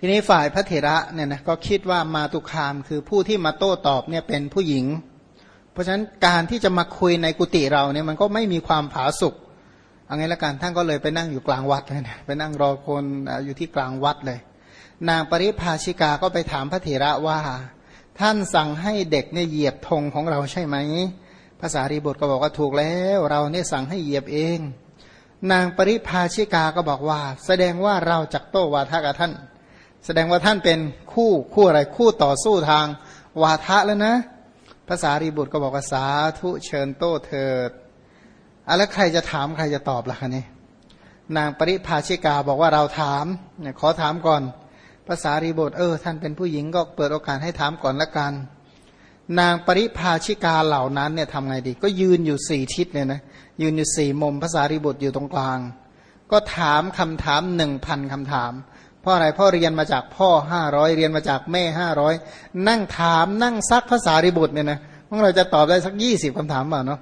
ทีนี้ฝ่ายพระเถระเนี่ยนะก็คิดว่ามาตุคามคือผู้ที่มาโต้ตอบเนี่ยเป็นผู้หญิงเพราะฉะนั้นการที่จะมาคุยในกุฏิเราเนี่ยมันก็ไม่มีความผาสุกเอางี้ละกันท่านก็เลยไปนั่งอยู่กลางวัดเลยนะไปนั่งรอคนอยู่ที่กลางวัดเลยนางปริภาชิกาก็ไปถามพระเถระว่าท่านสั่งให้เด็กเนี่ยเหยียบธงของเราใช่ไหมภาษารีบุตรก็บอกว่าถูกแล้วเราเนี่ยสั่งให้เหยียบเองนางปริภาชิกาก็บอกว่าแสดงว่าเราจักโต้วาทะกับท่านแสดงว่าท่านเป็นคู่อะไรคู่ต่อสู้ทางวาทะแล้วนะภาษารีบุตรก็บอกว่าสาธุเชิญโต้เถิดแล้วใครจะถามใครจะตอบล่ะคะนี่นางปริภาชิกาบอกว่าเราถามเนี่ยขอถามก่อนภาษารีบุตรท่านเป็นผู้หญิงก็เปิดโอกาสให้ถามก่อนละกันนางปริภาชิกาเหล่านั้นเนี่ยทำไงดีก็ยืนอยู่4ทิศเนี่ยนะยืนอยู่4มุมภาษารีบุตรอยู่ตรงกลางก็ถามคำถาม 1,000 คำถามเพราะอะไรพ่อเรียนมาจากพ่อ500เรียนมาจากแม่500นั่งถามนั่งซักภาษารีบุตรเนี่ยนะพวกเราจะตอบได้สัก20คำถามเปล่าเนาะ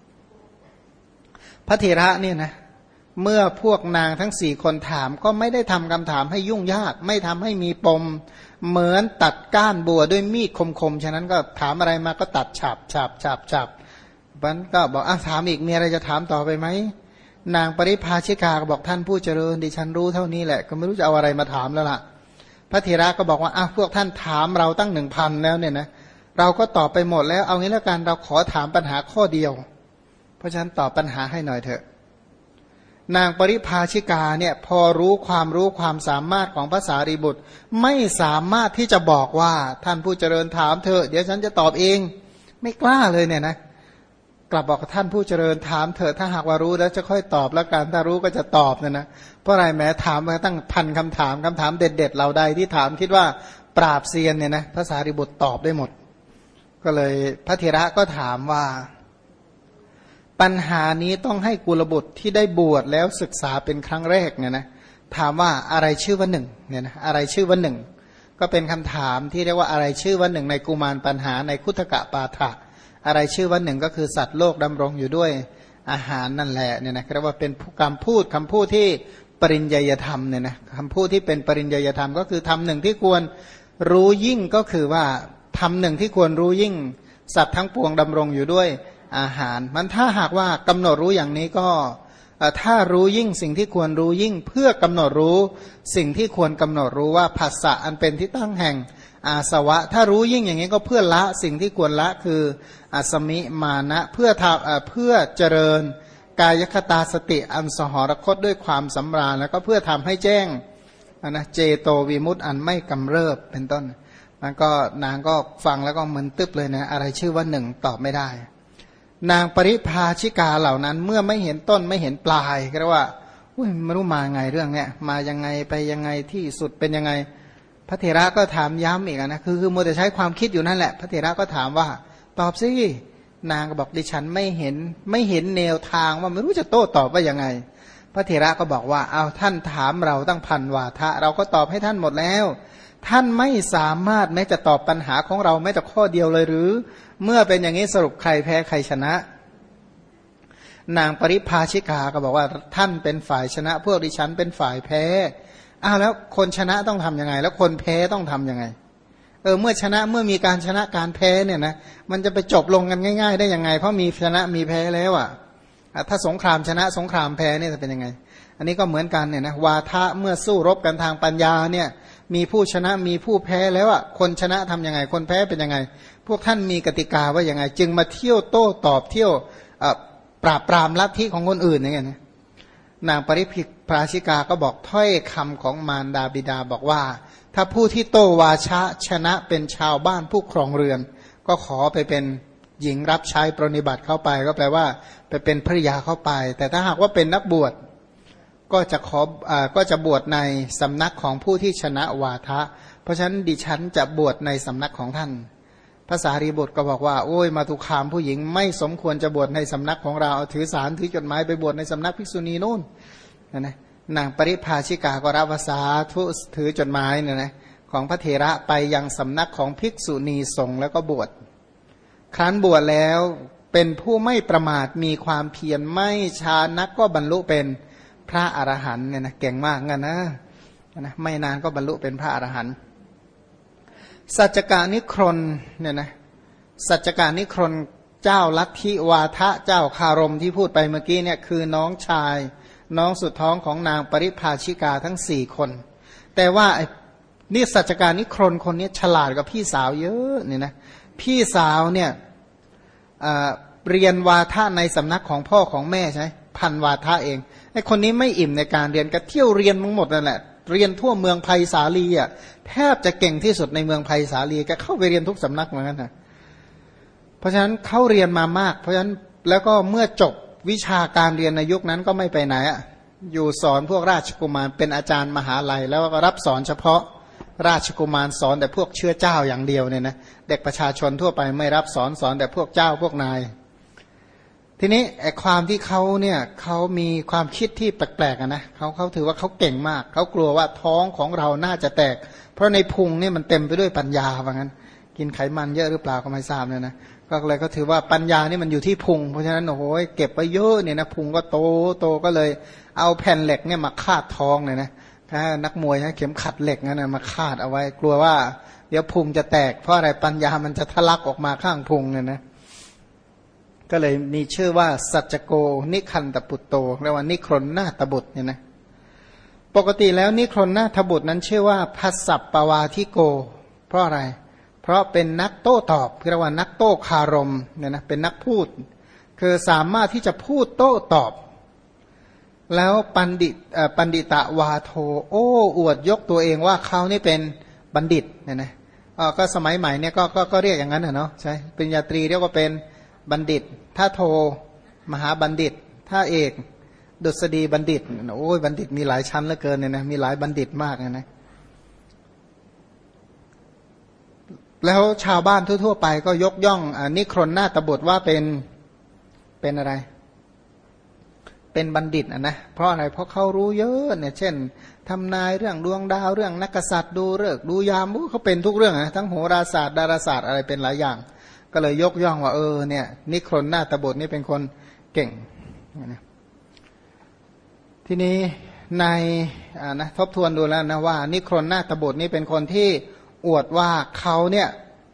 พระเถระเนี่ยนะเมื่อพวกนางทั้ง4คนถามก็ไม่ได้ทำคำถามให้ยุ่งยากไม่ทำให้มีปมเหมือนตัดก้านบัวด้วยมีดคมๆฉะนั้นก็ถามอะไรมาก็ตัดฉับมันก็บอกถามอีกมีอะไรจะถามต่อไปไหมนางปริภาชิกาก็บอกท่านผู้เจริญดิฉันรู้เท่านี้แหละก็ไม่รู้จะเอาอะไรมาถามแล้วล่ะพระเถระก็บอกว่าพวกท่านถามเราตั้ง 1,000 แล้วเนี่ยนะเราก็ตอบไปหมดแล้วเอางี้แล้วกันเราขอถามปัญหาข้อเดียวเพราะฉะนั้นตอบปัญหาให้หน่อยเถอะนางปริภาชิกาเนี่ยพอรู้ความสามารถของภาษารีบุตรไม่สามารถที่จะบอกว่าท่านผู้เจริญถามเถอะเดี๋ยวฉันจะตอบเองไม่กล้าเลยเนี่ยนะกลับบอกกับท่านผู้เจริญถามเถอะถ้าหากว่ารู้แล้วจะค่อยตอบแล้วกันถ้ารู้ก็จะตอบเนี่ยนะเพราะอะไรแม้ถามมาตั้ง1,000 คำถามเด็ดๆเราใดที่ถามคิดว่าปราบเซียนเนี่ยนะภาษารีบุตรตอบได้หมดก็เลยพระเถระก็ถามว่าปัญหานี้ต้องให้กุลบุตรที่ได้บวชแล้วศึกษาเป็นครั้งแรกเนี่ยนะถามว่าอะไรชื่อว่าหนึ่งเนี่ยนะอะไรชื่อว่าหนึ่งก็เป็นคำถามที่เรียกว่าอะไรชื่อว่าหนึ่งในกุมารปัญหาในคุถกะปาฐะอะไรชื่อว่าหนึ่งก็คือสัตว์โลกดำรงอยู่ด้วยอาหารนั่นแหละเนี่ยนะเรียกว่าเป็นคำพูดที่ปริญญยธรรมเนี่ยนะคำพูดที่เป็นปริญญยธรรมก็คือทำหนึ่งที่ควรรู้ยิ่งก็คือว่าทำหนึ่งที่ควรรู้ยิ่งสัตว์ทั้งปวงดำรงอยู่ด้วยอาหารมันถ้าหากว่ากำหนดรู้อย่างนี้ก็ถ้ารู้ยิ่งสิ่งที่ควรรู้ยิ่งเพื่อกำหนดรู้สิ่งที่ควรกำหนดรู้ว่าผัสสะอันเป็นที่ตั้งแห่งอาสวะถ้ารู้ยิ่งอย่างนี้ก็เพื่อละสิ่งที่ควรละคืออสมิมานะเพื่อเจริญกายคตาสติอันสหรคตด้วยความสำราญแล้วก็เพื่อทำให้แจ้งนะเจโตวิมุตติอันไม่กำเริบเป็นต้นมันก็นางก็ฟังแล้วก็เหมือนตึ๊บเลยนะอะไรชื่อว่าหนึ่งตอบไม่ได้นางปริภาชิกาเหล่านั้นเมื่อไม่เห็นต้นไม่เห็นปลายก็เรียกว่าไม่รู้มาไงเรื่องเนี้ยมายังไงไปยังไงที่สุดเป็นยังไงพระเถระก็ถามย้ำอีกนะคือมัวแต่ใช้ความคิดอยู่นั่นแหละพระเถระก็ถามว่าตอบสินางก็บอกดิฉันไม่เห็นแนวทางว่าไม่รู้จะโต้ตอบว่ายังไงพระเถระก็บอกว่าเอาท่านถามเราตั้ง1,000 วาทะเราก็ตอบให้ท่านหมดแล้วท่านไม่สามารถแม้จะตอบปัญหาของเราแม้แต่ข้อเดียวเลยหรือเมื่อเป็นอย่างนี้สรุปใครแพ้ใครชนะนางปริภาชิกาก็บอกว่าท่านเป็นฝ่ายชนะพวกดิฉันเป็นฝ่ายแพ้แล้วคนชนะต้องทำยังไงแล้วคนแพ้ต้องทำยังไงเมื่อชนะเมื่อมีการชนะการแพ้เนี่ยนะมันจะไปจบลงกันง่ายๆได้ยังไงเพราะมีชนะมีแพ้แล้วถ้าสงครามชนะสงครามแพ้เนี่ยจะเป็นยังไงอันนี้ก็เหมือนกันเนี่ยนะวาทะเมื่อสู้รบกันทางปัญญาเนี่ยมีผู้ชนะมีผู้แพ้แล้วคนชนะทำยังไงคนแพ้เป็นยังไงพวกท่านมีกติกาว่ายังไงจึงมาเที่ยวโต้ตอบเที่ยวปราบปรามลัทธิของคนอื่นอย่างเงี้ยนะนางปริภาชิกาก็บอกถ้อยคำของมารดาบิดาบอกว่าถ้าผู้ที่โต้วาชะชนะเป็นชาวบ้านผู้ครองเรือนก็ขอไปเป็นหญิงรับใช้ปรนิบัติเข้าไปก็แปลว่าไปเป็นภริยาเข้าไปแต่ถ้าหากว่าเป็นนักบวชก็จะบวชในสำนักของผู้ที่ชนะวาทะเพราะฉะนั้นดิฉันจะบวชในสำนักของท่านภาษารีบุตรก็บอกว่าโอ้ยมาตุคามผู้หญิงไม่สมควรจะบวชในสำนักของเราถือสารถือจดหมายไปบวชในสำนักภิกษุณีนู่นนะนางปริภาชิกาก็รับภาษาทุถือจดหมายเนี่ยนะของพระเถระไปยังสำนักของภิกษุณีสงฆ์แล้วก็บวชครั้นบวชแล้วเป็นผู้ไม่ประมาทมีความเพียรไม่ช้านักก็บรรลุเป็นพระอรหันต์เนี่ยนะเก่งมากงั้นนะนะไม่นานก็บรรลุเป็นพระอรหันต์สัจจกานิครนเนี่ยนะสัจจกานิครนเจ้าลัทธิวาทะเจ้าคารมที่พูดไปเมื่อกี้เนี่ยคือน้องชายน้องสุดท้องของนางปริภาชิกาทั้ง4คนแต่ว่านี่สัจจกานิครนคนนี้ฉลาดกว่าพี่สาวเยอะเนี่ยนะพี่สาวเนี่ยเรียนวาทะในสำนักของพ่อของแม่ใช่ไหมพันวาทะเองไอ้คนนี้ไม่อิ่มในการเรียนก็เที่ยวเรียนทั้งหมดนั่นแหละเรียนทั่วเมืองไผ่สาลีอ่ะแทบจะเก่งที่สุดในเมืองไผ่สาลีก็เข้าไปเรียนทุกสำนักเหมือนกันนะเพราะฉะนั้นเขาเรียนมามากเพราะฉะนั้นแล้วก็เมื่อจบวิชาการเรียนในยุคนั้นก็ไม่ไปไหนอ่ะอยู่สอนพวกราชกุมารเป็นอาจารย์มหาลัยแล้วก็รับสอนเฉพาะราชกุมารสอนแต่พวกเชื้อเจ้าอย่างเดียวเนี่ยนะเด็กประชาชนทั่วไปไม่รับสอนแต่พวกเจ้าพวกนายทีนี้ไอ้ความที่เขาเนี่ยเขามีความคิดที่แปลกๆนะเขาถือว่าเขาเก่งมากเขากลัวว่าท้องของเราน่าจะแตกเพราะในพุงเนี่ยมันเต็มไปด้วยปัญญาว่างั้นกินไขมันเยอะหรือเปล่าก็ไม่ทราบเนี่ยนะก็เลยก็ถือว่าปัญญานี่มันอยู่ที่พุงเพราะฉะนั้นโอ้โหเก็บไปเยอะเนี่ยนะพุงก็โตก็เลยเอาแผ่นเหล็กเนี่ยมาคาดท้องเลยนะถ้านักมวยนะเข็มขัดเหล็กนั่นนะมาคาดเอาไว้กลัวว่าเดี๋ยวพุงจะแตกเพราะอะไรปัญญามันจะทะลักออกมาข้างพุงเนี่ยนะก็เลยมีชื่อว่าสัจจโกนิคันตปุตโตเรียกว่านิครนนาถบุตรเนี่ยนะปกติแล้วนิครนนาถบุตรนั้นชื่อว่าภัสสัปปวาทิโกเพราะอะไรเพราะเป็นนักโต้ตอบเรียกว่านักโต้คารมเนี่ยนะเป็นนักพูดคือสามารถที่จะพูดโต้ตอบแล้วปันดิตะวาโทโอ้อวดยกตัวเองว่าเขานี่เป็นบัณฑิตเนี่ยนะก็สมัยใหม่เนี่ยก็เรียกอย่างนั้นเนาะใช่ปริญญาตรีเรียกว่าเป็นบัณฑิตถ้าโทมหาบัณฑิตถ้าเอกดุษฎีบัณฑิตโอ้ยบัณฑิตมีหลายชั้นเหลือเกินเนี่ยนะมีหลายบัณฑิตมากนะแล้วชาวบ้านทั่วๆไปก็ยกย่องนิครนนาถบุตรว่าเป็นอะไรเป็นบัณฑิตนะเพราะอะไรเพราะเขารู้เยอะเนี่ยเช่นทำนายเรื่องดวงดาวเรื่องนักษัตริย์ดูฤกษ์ดูยามเขาเป็นทุกเรื่องนะทั้งโหราศาสตร์ดาราศาสตร์อะไรเป็นหลายอย่างก็เลยยกย่องว่าเนี่ยนิครนนาถบุตรนี่เป็นคนเก่งนะทีนี้ในนะทบทวนดูแล้วนะว่านิครนนาถบุตรนี่เป็นคนที่อวดว่าเขาเนี่ย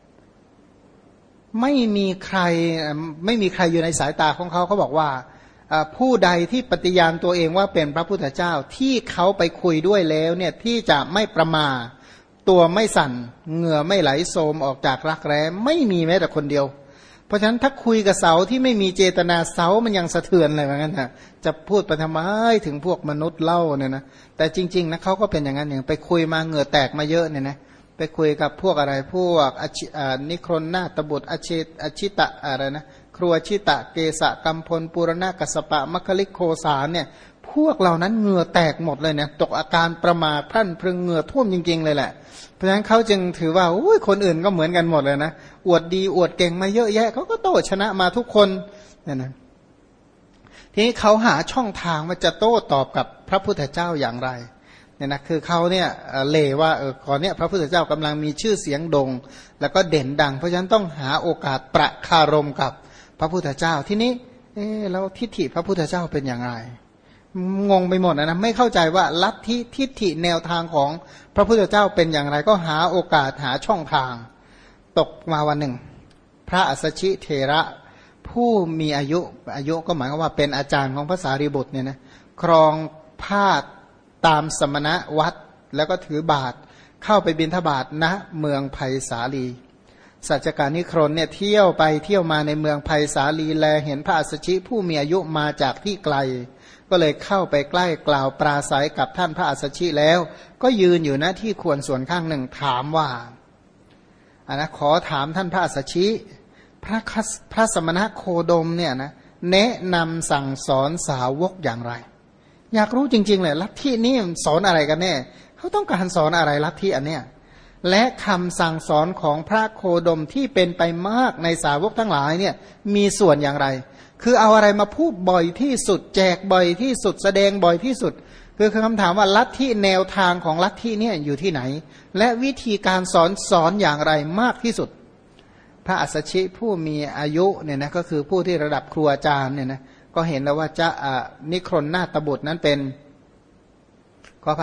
ไม่มีใครอยู่ในสายตาของเขาเขาบอกว่าผู้ใดที่ปฏิญาณตัวเองว่าเป็นพระพุทธเจ้าที่เขาไปคุยด้วยแล้วเนี่ยที่จะไม่ประมาทตัวไม่สั่นเหงื่อไม่ไหลโสมออกจากรักแร้ไม่มีแม้แต่คนเดียวเพราะฉะนั้นถ้าคุยกับเสาที่ไม่มีเจตนาเสามันยังสะเทือนเลยเหมือนกันนะจะพูดไปทำไมถึงพวกมนุษย์เล่าเนี่ยนะแต่จริงๆนะเขาก็เป็นอย่างนั้นอย่างไปคุยมาเหงื่อแตกมาเยอะเนี่ยนะไปคุยกับพวกอะไรพวกนิครนนาถบุตรอชิตะอะไรนะครัวชิตะเกสะกัมพลปุรณะกัสสปะมัคคลิโคสารเนี่ยพวกเหล่านั้นเหงื่อแตกหมดเลยเนี่ยตกอาการประมาทพรั่นพรึงเหงื่อท่วมจริงๆเลยแหละเพราะฉะนั้นเขาจึงถือว่าอุ้ยคนอื่นก็เหมือนกันหมดเลยนะอวดดีอวดเก่งมาเยอะแยะเขาก็โต้ชนะมาทุกคนเนี่ยนะทีนี้เขาหาช่องทางว่าจะโต้ตอบกับพระพุทธเจ้าอย่างไรเนี่ยนะคือเขาเนี่ยเล่ว่าก่อนเนี่ยพระพุทธเจ้ากำลังมีชื่อเสียงโด่งแล้วก็เด่นดังเพราะฉะนั้นต้องหาโอกาสประคารมกับพระพุทธเจ้าที่นี้แล้วทิฏฐิพระพุทธเจ้าเป็นอย่างไรงงไปหมดนะไม่เข้าใจว่าลัทธิทิฏฐิแนวทางของพระพุทธเจ้าเป็นอย่างไรก็หาโอกาสหาช่องทางตกมาวันหนึ่งพระอัสสชิเถระผู้มีอายุก็หมายความว่าเป็นอาจารย์ของพระสารีบุตรเนี่ยนะครองผ้าตามสมณวัดแล้วก็ถือบาตรเข้าไปบิณฑบาตณเมืองไผ่สาลีสัจจการนิครนเนี่ยเที่ยวไปเที่ยวมาในเมืองไผ่สาลีแลเห็นพระอัสสชิผู้มีอายุมาจากที่ไกลก็เลยเข้าไปใกล้กล่าวปราศัยกับท่านพระอัสสชิแล้วก็ยืนอยู่ณที่ควรส่วนข้างหนึ่งถามว่าขอถามท่านพระอัสสชิพระสมณโคดมเนี่ยนะแนะนำสั่งสอนสาวกอย่างไรอยากรู้จริงๆเลยลัทธินี้สอนอะไรกันแน่เขาต้องการสอนอะไรลัทธิอันเนี้ยและคำสั่งสอนของพระโคดมที่เป็นไปมากในสาวกทั้งหลายเนี่ยมีส่วนอย่างไรคือเอาอะไรมาพูดบ่อยที่สุดแจกบ่อยที่สุดแสดงบ่อยที่สุดคือคำถามว่าลัทธิแนวทางของลัทธิเนี่ยอยู่ที่ไหนและวิธีการสอนอย่างไรมากที่สุดพระอัสสชิผู้มีอายุเนี่ยนะก็คือผู้ที่ระดับครูอาจารย์เนี่ยนะก็เห็นแล้วว่าจะนิครนนาถบุตรนั้นเป็นขออภัย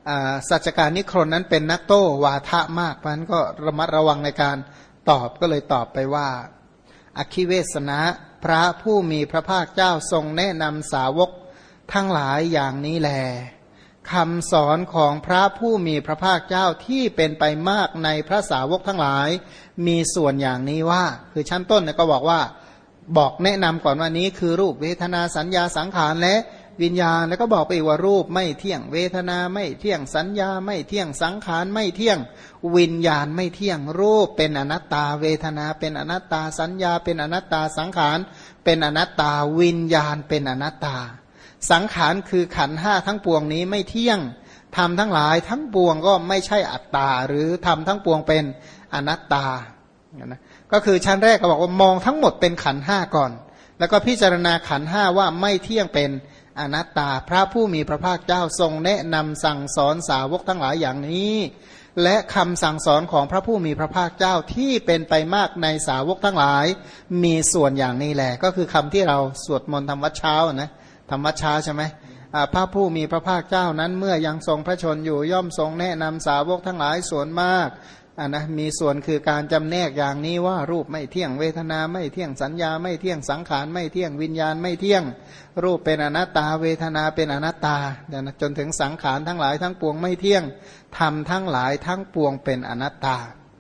สัจจการนิครนนั้นเป็นนักโต้วาทะมากเพราะฉะนั้นก็ระมัดระวังในการตอบก็เลยตอบไปว่าอคิเวสนะพระผู้มีพระภาคเจ้าทรงแนะนำสาวกทั้งหลายอย่างนี้แลคำสอนของพระผู้มีพระภาคเจ้าที่เป็นไปมากในพระสาวกทั้งหลายมีส่วนอย่างนี้ว่าคือชั้นต้นก็บอกแนะนำก่อนว่านี้คือรูปเวทนาสัญญาสังขารและวิญญาณแล้วก็บอกไปอีกว่ารูปไม่เที่ยงเวทนาไม่เที่ยงสัญญาไม่เที่ยงสังขารไม่เที่ยงวิญญาณไม่เที่ยงรูปเป็นอนัตตาเวทนาเป็นอนัตตาสัญญาเป็นอนัตตาสังขารเป็นอนัตตาวิญญาณเป็นอนัตตาสังขารคือขันธ์ห้าทั้งปวงนี้ไม่เที่ยงธรรมทั้งหลายทั้งปวงก็ไม่ใช่อัตตาหรือธรรมทั้งปวงเป็นอนัตตานะก็คือชั้นแรกก็บอกว่ามองทั้งหมดเป็นขันธ์ห้าก่อนแล้วก็พิจารณาขันธ์ห้าว่าไม่เที่ยงเป็นอนัตตาพระผู้มีพระภาคเจ้าทรงแนะนำสั่งสอนสาวกทั้งหลายอย่างนี้และคำสั่งสอนของพระผู้มีพระภาคเจ้าที่เป็นไปมากในสาวกทั้งหลายมีส่วนอย่างนี้แหละก็คือคำที่เราสวดมนต์ทำวัดเช้านะทำวัดเช้าใช่ไหมพระผู้มีพระภาคเจ้านั้นเมื่อยังทรงพระชนอยู่ย่อมทรงแนะนำสาวกทั้งหลายส่วนมากมีส่วนคือการจำแนกอย่างนี้ว่ารูปไม่เที่ยงเวทนาไม่เที่ยงสัญญาไม่เที่ยงสังขารไม่เที่ยงวิญญาณไม่เที่ยงรูปเป็นอนัตตาเวทนาเป็นอนัตตาจนถึงสังขารทั้งหลายทั้งปวงไม่เที่ยงธรรมทั้งหลายทั้งปวงเป็นอนัตตา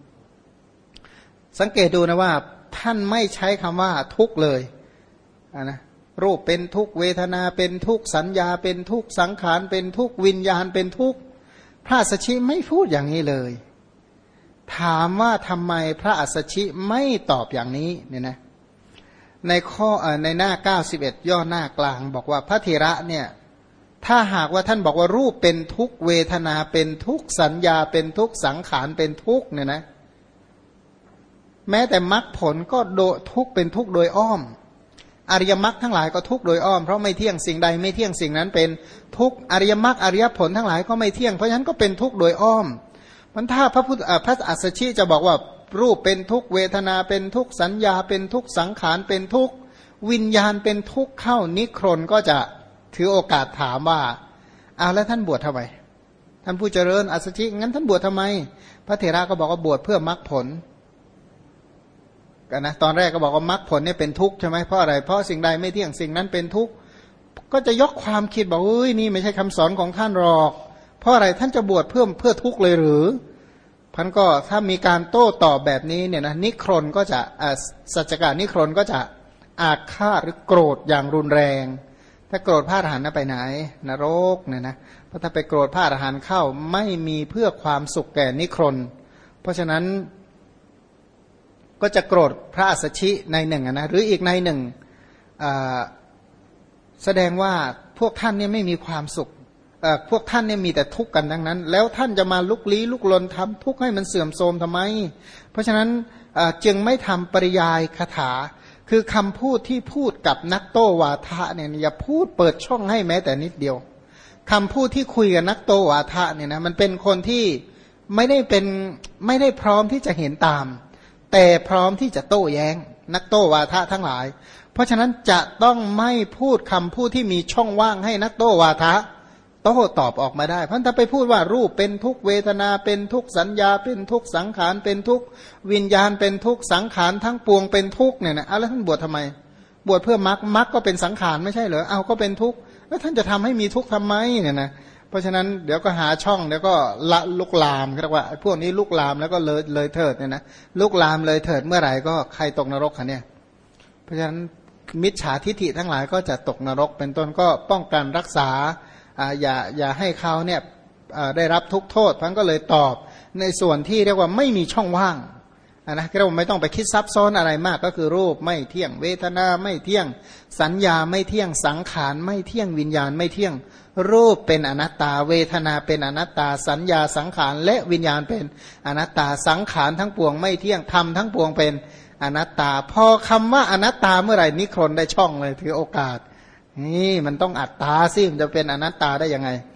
สังเกตดูนะว่าท่านไม่ใช้คำว่าทุกข์เลยนะรูปเป็นทุกข์เวทนาเป็นทุกข์สัญญาเป็นทุกข์สังขารเป็นทุกข์วิญญาณเป็นทุกข์พระสัชชิไม่พูดอย่างนี้เลยถามว่าทำไมพระอัสสชิไม่ตอบอย่างนี้เนี่ยนะในหน้า91ย่อหน้ากลางบอกว่าพระเถระเนี่ยถ้าหากว่าท่านบอกว่ารูปเป็นทุกข์เวทนาเป็นทุกข์สัญญาเป็นทุกข์สังขารเป็นทุกข์เนี่ยนะแม้แต่มรรคผลก็ทุกข์เป็นทุกข์โดยอ้อมอริยมรรคทั้งหลายก็ทุกข์โดยอ้อมเพราะไม่เที่ยงสิ่งใดไม่เที่ยงสิ่งนั้นเป็นทุกข์อริยมรรคอริยผลทั้งหลายก็ไม่เที่ยงเพราะฉะนั้นก็เป็นทุกข์โดยอ้อมมันถ้าพระอัสสชิจะบอกว่ารูปเป็นทุกข์เวทนาเป็นทุกข์สัญญาเป็นทุกข์สังขารเป็นทุกข์วิญญาณเป็นทุกข์เข้านิครนก็จะถือโอกาสถามว่าแล้วท่านบวชทำไมท่านผู้เจริญอัสสชิงั้นท่านบวชทำไมพระเถระก็บอกว่าบวชเพื่อมรรคผลกันนะตอนแรกก็บอกว่ามรรคผลเนี่ยเป็นทุกข์ใช่ไหมเพราะอะไรเพราะสิ่งใดไม่เที่ยงสิ่งนั้นเป็นทุกข์ก็จะยกความคิดบอกนี่ไม่ใช่คำสอนของท่านหรอกเพราะอะไรท่านจะบวชเพื่อทุกข์เลยหรือพันก็ถ้ามีการโต้ตอบแบบนี้เนี่ยนะนิครนก็จะสัจจการนิครนก็จะอาฆาตหรือโกรธอย่างรุนแรงถ้าโกรธพระอรหันต์ไปไหนนรกเนี่ยนะเพราะถ้าไปโกรธพระอรหันต์เข้าไม่มีเพื่อความสุขแก่นิครนเพราะฉะนั้นก็จะโกรธพระอัสสชิในหนึ่งนะหรืออีกในหนึ่งแสดงว่าพวกท่านเนี่ยไม่มีความสุขพวกท่านเนี่ยมีแต่ทุกข์กันทั้งนั้นแล้วท่านจะมาลุกลี้ลุกลนทำทุกข์ให้มันเสื่อมโทรมทำไมเพราะฉะนั้นจึงไม่ทำปริยายคาถาคือคำพูดที่พูดกับนักโต้วาทะเนี่ยอย่าพูดเปิดช่องให้แม้แต่นิดเดียวคำพูดที่คุยกับนักโต้วาทะเนี่ยนะมันเป็นคนที่ไม่ได้พร้อมที่จะเห็นตามแต่พร้อมที่จะโต้แย้งนักโต้วาทะทั้งหลายเพราะฉะนั้นจะต้องไม่พูดคำพูดที่มีช่องว่างให้นักโต้วาทะโต้ตอบออกมาได้เพราะถ้าไปพูดว่ารูปเป็นทุกขเวทนาเป็นทุกสัญญาเป็นทุกสังขารเป็นทุกวิญญาณเป็นทุกสังขารทั้งปวงเป็นทุกเนี่ยนะแล้วท่านบวชทำไมบวชเพื่อมรรคก็เป็นสังขารไม่ใช่เหรอก็เป็นทุกข์แล้วท่านจะทำให้มีทุกข์ทำไมเนี่ยนะเพราะฉะนั้นเดี๋ยวก็หาช่องแล้วก็ละลุกลามเรียกว่าพวกนี้ลุกลามแล้วก็เลยเถิดเนี่ยนะลุกลามเลยเถิดเมื่อไหร่ก็ใครตกนรกคะเนี่ยเพราะฉะนั้นมิจฉาทิฐิทั้งหลายก็จะตกนรกเป็นต้นก็ป้องกันรักษาอย่าให้เขาเนี่ยได้รับทุกโทษท่านก็เลยตอบในส่วนที่เรียกว่าไม่มีช่องว่างนะเราไม่ต้องไปคิดซับซ้อนอะไรมากก็คือรูปไม่เที่ยงเวทนาไม่เที่ยงสัญญาไม่เที่ยงสังขารไม่เที่ยงวิญญาณไม่เที่ยงรูปเป็นอนัตตาเวทนาเป็นอนัตตาสัญญาสังขารและวิญญาณเป็นอนัตตาสังขารทั้งปวงไม่เที่ยงธรรมทั้งปวงเป็นอนัตตาพอคำว่าอนัตตาเมื่อไหร่นิครนได้ช่องเลยถือโอกาสนี่มันต้องอัตตาสิมันจะเป็นอนัตตาได้ยังไง